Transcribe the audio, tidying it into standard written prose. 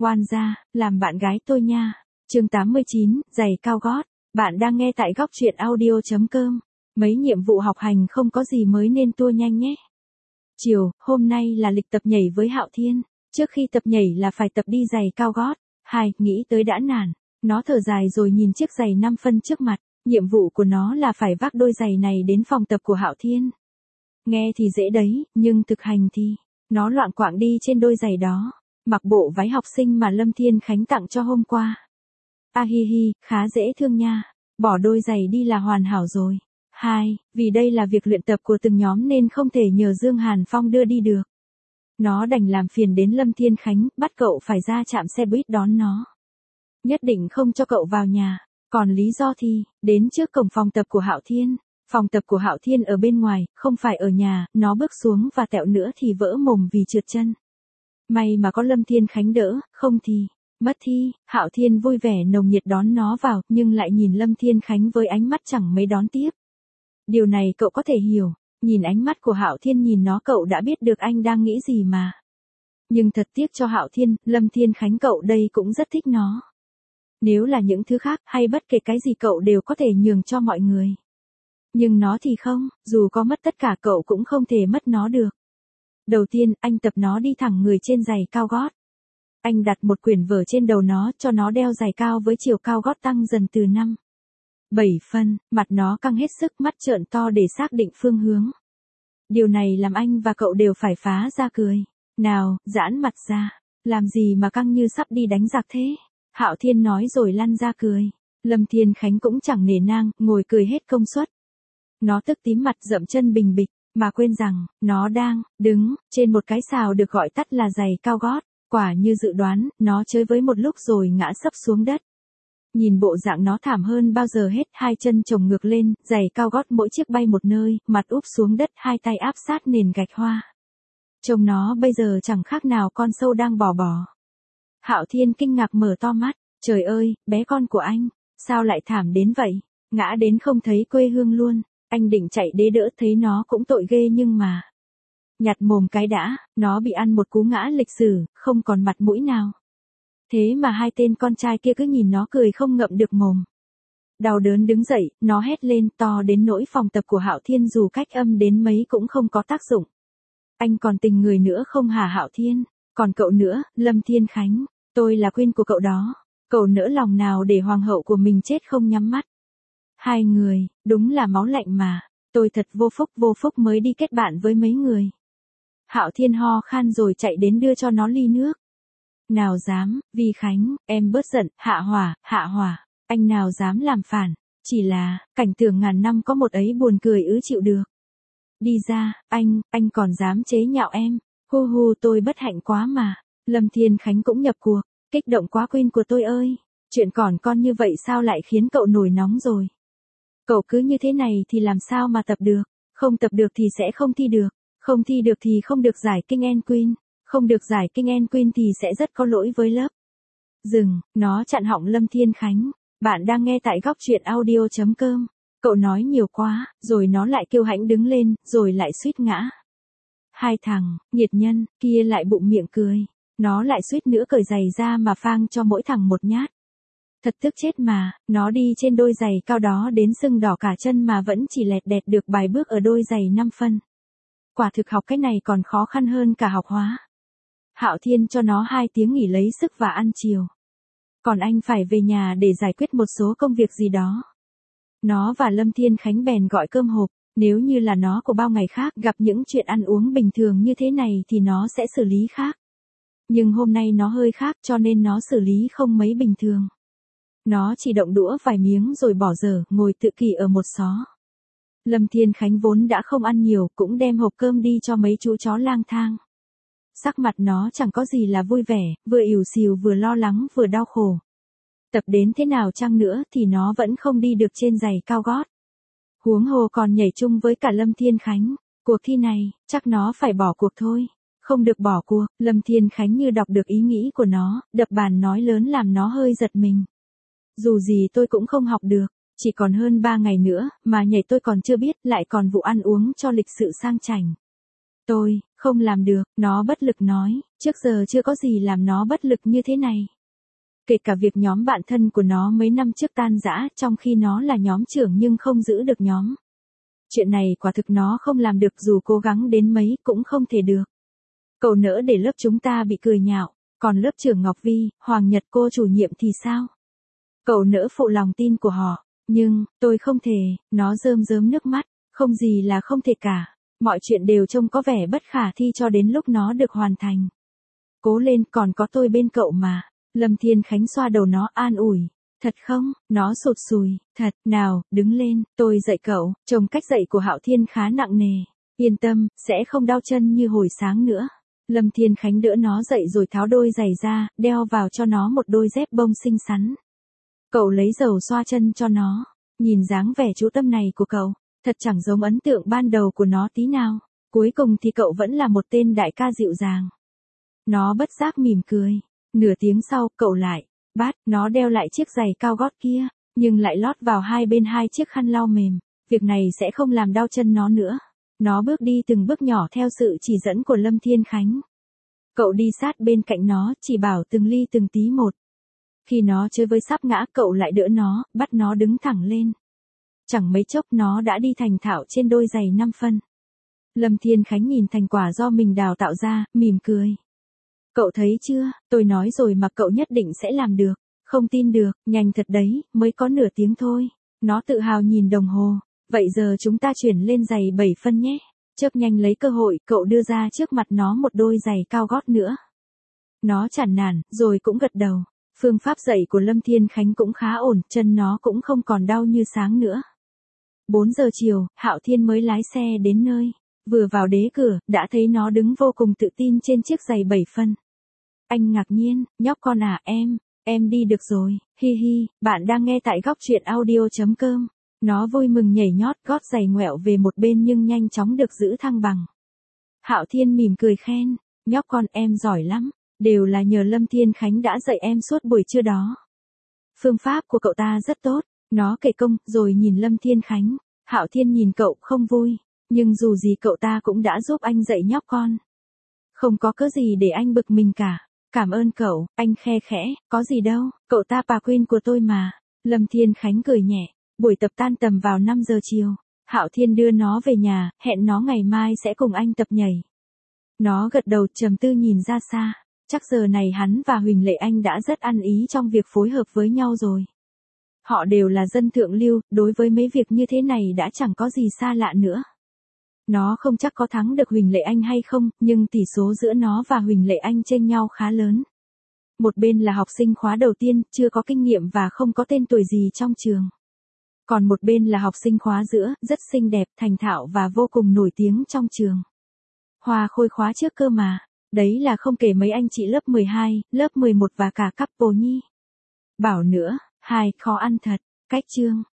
Oan gia, làm bạn gái tôi nha. Chương 89, giày cao gót. Bạn đang nghe tại góc truyện audio.com. Mấy nhiệm vụ học hành không có gì mới nên tua nhanh nhé. Chiều, hôm nay là lịch tập nhảy với Hạo Thiên. Trước khi tập nhảy là phải tập đi giày cao gót. Nghĩ tới đã nản. Nó thở dài rồi nhìn chiếc giày 5 phân trước mặt. Nhiệm vụ của nó là phải vác đôi giày này đến phòng tập của Hạo Thiên. Nghe thì dễ đấy, nhưng thực hành thì, nó loạng choạng đi trên đôi giày đó. Mặc bộ váy học sinh mà Lâm Thiên Khánh tặng cho hôm qua. Khá dễ thương nha. Bỏ đôi giày đi là hoàn hảo rồi. Vì đây là việc luyện tập của từng nhóm nên không thể nhờ Dương Hàn Phong đưa đi được. Nó đành làm phiền đến Lâm Thiên Khánh, bắt cậu phải ra trạm xe buýt đón nó. Nhất định không cho cậu vào nhà. Còn lý do thì, đến trước cổng phòng tập của Hạo Thiên. Phòng tập của Hạo Thiên ở bên ngoài, không phải ở nhà, nó bước xuống và tẹo nữa thì vỡ mồm vì trượt chân. May mà có Lâm Thiên Khánh đỡ, không thì, mất thi. Hạo Thiên vui vẻ nồng nhiệt đón nó vào, nhưng lại nhìn Lâm Thiên Khánh với ánh mắt chẳng mấy đón tiếp. Điều này cậu có thể hiểu, nhìn ánh mắt của Hạo Thiên nhìn nó cậu đã biết được anh đang nghĩ gì mà. Nhưng thật tiếc cho Hạo Thiên, Lâm Thiên Khánh cậu đây cũng rất thích nó. Nếu là những thứ khác hay bất kể cái gì cậu đều có thể nhường cho mọi người. Nhưng nó thì không, dù có mất tất cả cậu cũng không thể mất nó được. Đầu tiên, anh tập nó đi thẳng người trên giày cao gót. Anh đặt một quyển vở trên đầu nó cho nó đeo giày cao với chiều cao gót tăng dần từ 7 phân, mặt nó căng hết sức mắt trợn to để xác định phương hướng. Điều này làm anh và cậu đều phải phá ra cười. Nào, giãn mặt ra, làm gì mà căng như sắp đi đánh giặc thế? Hạo Thiên nói rồi lăn ra cười. Lâm Thiên Khánh cũng chẳng nể nang, ngồi cười hết công suất. Nó tức tím mặt dậm chân bình bịch, mà quên rằng, nó đang đứng trên một cái sào được gọi tắt là giày cao gót. Quả như dự đoán, nó chơi với một lúc rồi ngã sấp xuống đất. Nhìn bộ dạng nó thảm hơn bao giờ hết, hai chân chồng ngược lên, giày cao gót mỗi chiếc bay một nơi, mặt úp xuống đất, hai tay áp sát nền gạch hoa. Trông nó bây giờ chẳng khác nào con sâu đang bò. Hạo Thiên kinh ngạc mở to mắt, trời ơi, bé con của anh, sao lại thảm đến vậy, ngã đến không thấy quê hương luôn. Anh định chạy đế đỡ thấy nó cũng tội ghê nhưng mà. Nhặt mồm cái đã, nó bị ăn một cú ngã lịch sử, không còn mặt mũi nào. Thế mà hai tên con trai kia cứ nhìn nó cười không ngậm được mồm. Đau đớn đứng dậy, nó hét lên to đến nỗi phòng tập của Hạo Thiên dù cách âm đến mấy cũng không có tác dụng. Anh còn tình người nữa không hả Hạo Thiên? Còn cậu nữa, Lâm Thiên Khánh, tôi là queen của cậu đó. Cậu nỡ lòng nào để hoàng hậu của mình chết không nhắm mắt? Hai người, đúng là máu lạnh mà. Tôi thật vô phúc mới đi kết bạn với mấy người. Hạo Thiên ho khan rồi chạy đến đưa cho nó ly nước. Nào dám, Vi Khánh, em bớt giận, hạ hỏa, anh nào dám làm phản, chỉ là, cảnh tượng ngàn năm có một ấy buồn cười chịu được. Đi ra, anh còn dám chế nhạo em, tôi bất hạnh quá mà. Lâm Thiên Khánh cũng nhập cuộc, kích động quá queen của tôi ơi, chuyện còn con như vậy sao lại khiến cậu nổi nóng rồi. Cậu cứ như thế này thì làm sao mà tập được, không tập được thì sẽ không thi được, không thi được thì không được giải King and Queen, không được giải King and Queen thì sẽ rất có lỗi với lớp. Dừng, nó chặn họng Lâm Thiên Khánh, bạn đang nghe tại góc truyện audio.com, cậu nói nhiều quá, rồi nó lại kiêu hãnh đứng lên, rồi lại suýt ngã. Hai thằng, nghiệt nhân, kia lại bụng miệng cười, nó lại suýt nữa cởi giày ra mà phang cho mỗi thằng một nhát. Thật tức chết mà, nó đi trên đôi giày cao đó đến sưng đỏ cả chân mà vẫn chỉ lẹt đẹt được bài bước ở đôi giày 5 phân. Quả thực học cái này còn khó khăn hơn cả học hóa. Hạo Thiên cho nó 2 tiếng nghỉ lấy sức và ăn chiều. Còn anh phải về nhà để giải quyết một số công việc gì đó. Nó và Lâm Thiên Khánh bèn gọi cơm hộp, nếu như là nó của bao ngày khác gặp những chuyện ăn uống bình thường như thế này thì nó sẽ xử lý khác. Nhưng hôm nay nó hơi khác cho nên nó xử lý không mấy bình thường. Nó chỉ động đũa vài miếng rồi bỏ dở, ngồi tự kỷ ở một xó. Lâm Thiên Khánh vốn đã không ăn nhiều, cũng đem hộp cơm đi cho mấy chú chó lang thang. Sắc mặt nó chẳng có gì là vui vẻ, vừa ỉu xìu vừa lo lắng vừa đau khổ. Tập đến thế nào chăng nữa thì nó vẫn không đi được trên giày cao gót. Huống hồ còn nhảy chung với cả Lâm Thiên Khánh. Cuộc thi này, chắc nó phải bỏ cuộc thôi. Không được bỏ cuộc, Lâm Thiên Khánh như đọc được ý nghĩ của nó, đập bàn nói lớn làm nó hơi giật mình. Dù gì tôi cũng không học được, chỉ còn hơn 3 ngày nữa, mà nhảy tôi còn chưa biết, lại còn vụ ăn uống cho lịch sự sang chảnh. Tôi, Không làm được, nó bất lực nói, trước giờ chưa có gì làm nó bất lực như thế này. Kể cả việc nhóm bạn thân của nó mấy năm trước tan rã trong khi nó là nhóm trưởng nhưng không giữ được nhóm. Chuyện này quả thực nó không làm được dù cố gắng đến mấy cũng không thể được. Cậu nỡ để lớp chúng ta bị cười nhạo, còn lớp trưởng Ngọc Vi, Hoàng Nhật cô chủ nhiệm thì sao? Cậu nỡ phụ lòng tin của họ, nhưng, tôi không thể, nó rơm rớm nước mắt, không gì là không thể cả. Mọi chuyện đều trông có vẻ bất khả thi cho đến lúc nó được hoàn thành. Cố lên, còn có tôi bên cậu mà. Lâm Thiên Khánh xoa đầu nó an ủi. Thật không? Nó sụt sùi. Thật, nào, đứng lên, tôi dạy cậu. Trông cách dạy của Hạo Thiên khá nặng nề. Yên tâm, sẽ không đau chân như hồi sáng nữa. Lâm Thiên Khánh đỡ nó dậy rồi tháo đôi giày ra, đeo vào cho nó một đôi dép bông xinh xắn. Cậu lấy dầu xoa chân cho nó. Nhìn dáng vẻ chú tâm này của cậu, thật chẳng giống ấn tượng ban đầu của nó tí nào. Cuối cùng thì cậu vẫn là một tên đại ca dịu dàng. Nó bất giác mỉm cười. Nửa tiếng sau, cậu lại bắt nó đeo lại chiếc giày cao gót kia, nhưng lại lót vào hai bên hai chiếc khăn lau mềm. Việc này sẽ không làm đau chân nó nữa. Nó bước đi từng bước nhỏ theo sự chỉ dẫn của Lâm Thiên Khánh. Cậu đi sát bên cạnh nó, chỉ bảo từng ly từng tí một. Khi nó chơi với sắp ngã, cậu lại đỡ nó, bắt nó đứng thẳng lên. Chẳng mấy chốc nó đã đi thành thạo trên đôi giày 5 phân. Lâm Thiên Khánh nhìn thành quả do mình đào tạo ra, mỉm cười. Cậu thấy chưa, tôi nói rồi mà cậu nhất định sẽ làm được. Không tin được, nhanh thật đấy, mới có nửa tiếng thôi. Nó tự hào nhìn đồng hồ. Vậy giờ chúng ta chuyển lên giày 7 phân nhé. Chớp nhanh lấy cơ hội, cậu đưa ra trước mặt nó một đôi giày cao gót nữa. Nó chản nản, rồi cũng gật đầu. Phương pháp dạy của Lâm Thiên Khánh cũng khá ổn, chân nó cũng không còn đau như sáng nữa. 4 giờ chiều, Hạo Thiên mới lái xe đến nơi. Vừa vào đế cửa, đã thấy nó đứng vô cùng tự tin trên chiếc giày 7 phân. Anh ngạc nhiên, nhóc con à em đi được rồi, hi hi, bạn đang nghe tại góc truyện audio.com. Nó vui mừng nhảy nhót, gót giày ngoẹo về một bên nhưng nhanh chóng được giữ thăng bằng. Hạo Thiên mỉm cười khen, nhóc con em giỏi lắm, đều là nhờ Lâm Thiên Khánh đã dạy em suốt buổi trưa đó. Phương pháp của cậu ta rất tốt, nó kể công, rồi nhìn Lâm Thiên Khánh. Hạo Thiên nhìn cậu không vui, nhưng dù gì cậu ta cũng đã giúp anh dạy nhóc con. Không có cớ gì để anh bực mình cả. Cảm ơn cậu, anh khe khẽ, có gì đâu, cậu ta bà Quyên của tôi mà. Lâm Thiên Khánh cười nhẹ. Buổi tập tan tầm vào 5 giờ chiều. Hạo Thiên đưa nó về nhà, hẹn nó ngày mai sẽ cùng anh tập nhảy. Nó gật đầu trầm tư nhìn ra xa. Chắc giờ này hắn và Huỳnh Lệ Anh đã rất ăn ý trong việc phối hợp với nhau rồi. Họ đều là dân thượng lưu, đối với mấy việc như thế này đã chẳng có gì xa lạ nữa. Nó không chắc có thắng được Huỳnh Lệ Anh hay không, nhưng tỷ số giữa nó và Huỳnh Lệ Anh chênh nhau khá lớn. Một bên là học sinh khóa đầu tiên, chưa có kinh nghiệm và không có tên tuổi gì trong trường. Còn một bên là học sinh khóa giữa, rất xinh đẹp, thành thạo và vô cùng nổi tiếng trong trường. Hoa Khôi khóa trước cơ mà. Đấy là không kể mấy anh chị lớp 12, lớp 11 và cả couple nhi. Bảo nữa, khó ăn thật. Cách chương.